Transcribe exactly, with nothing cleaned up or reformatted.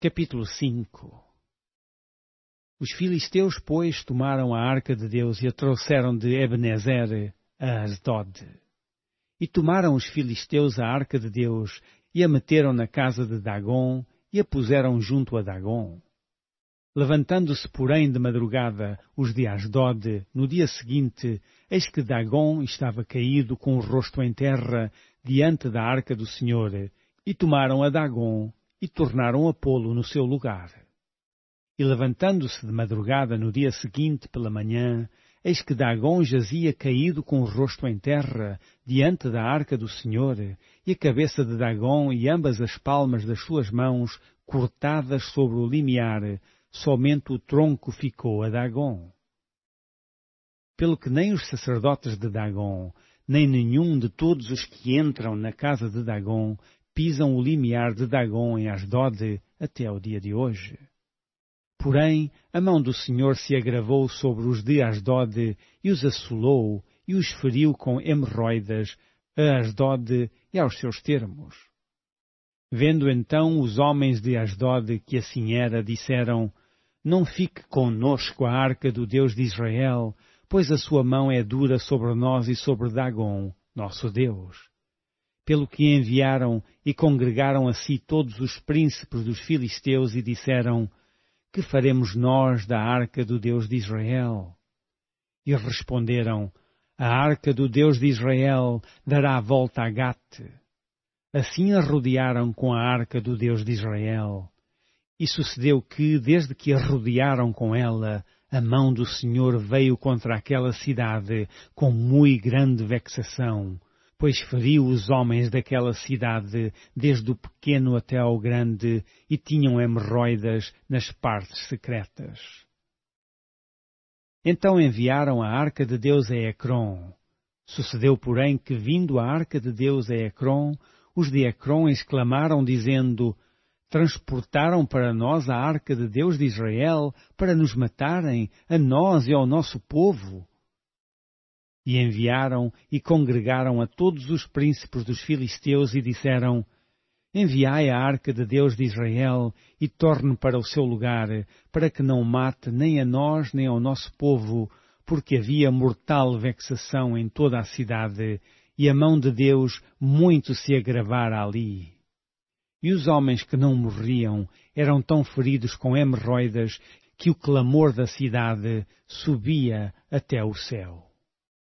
Capítulo cinco. Os filisteus, pois, tomaram a arca de Deus e a trouxeram de Ebenezer a Asdod. E tomaram os filisteus a arca de Deus e a meteram na casa de Dagom e a puseram junto a Dagom. Levantando-se, porém, de madrugada os de Asdod, no dia seguinte, eis que Dagom estava caído com o rosto em terra diante da arca do Senhor, e tomaram a Dagom e tornaram a pô-lo no seu lugar. E levantando-se de madrugada no dia seguinte pela manhã, eis que Dagom jazia caído com o rosto em terra diante da arca do Senhor, e a cabeça de Dagom e ambas as palmas das suas mãos cortadas sobre o limiar, somente o tronco ficou a Dagom. Pelo que nem os sacerdotes de Dagom, nem nenhum de todos os que entram na casa de Dagom, pisam o limiar de Dagom em Asdod até ao dia de hoje. Porém, a mão do Senhor se agravou sobre os de Asdod e os assolou e os feriu com hemorroidas a Asdod e aos seus termos. Vendo então os homens de Asdod que assim era, disseram: Não fique conosco a arca do Deus de Israel, pois a sua mão é dura sobre nós e sobre Dagom, nosso Deus. Pelo que enviaram e congregaram a si todos os príncipes dos filisteus e disseram: Que faremos nós da arca do Deus de Israel? E responderam: A arca do Deus de Israel dará a volta a Gate. Assim a rodearam com a arca do Deus de Israel. E sucedeu que, desde que a rodearam com ela, a mão do Senhor veio contra aquela cidade com muito grande vexação, pois feriu os homens daquela cidade, desde o pequeno até ao grande, e tinham hemorroidas nas partes secretas. Então enviaram a arca de Deus a Ecrom. Sucedeu, porém, que, vindo a arca de Deus a Ecrom, os de Ecrom exclamaram, dizendo: Transportaram para nós a arca de Deus de Israel para nos matarem, a nós e ao nosso povo. E enviaram e congregaram a todos os príncipes dos filisteus e disseram: Enviai a arca de Deus de Israel e torne para o seu lugar, para que não mate nem a nós nem ao nosso povo, porque havia mortal vexação em toda a cidade, e a mão de Deus muito se agravara ali. E os homens que não morriam eram tão feridos com hemorroidas que o clamor da cidade subia até o céu.